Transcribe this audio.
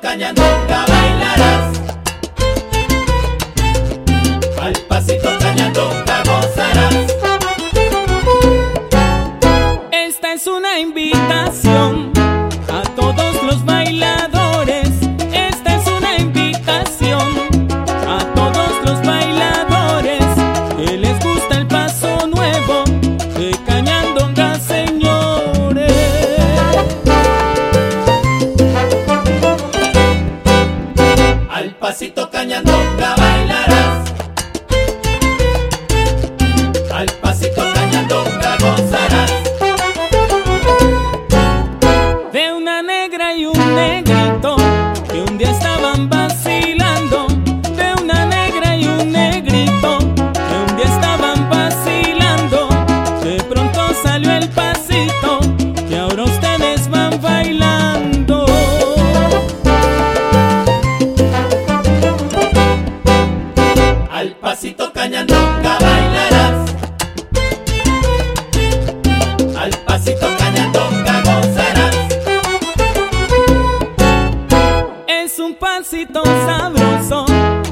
cañandonga bailarás, al pasito cañandonga gozarás. Esta es una invitación a todos los bailadores. Esta es una invitación a todos los bailadores que les gusta el paso nuevo de cañandonga, señores. Al pasito cañandonga bailarás, al pasito cañandonga gozarás. De una negra y un negrito que un día estaban vacilando. De una negra y un negrito que un día estaban vacilando. De pronto salió el pasito y ahora ustedes van bailando. Al pasito cañandonga bailarás, al pasito cañandonga gozarás. Es un pasito sabroso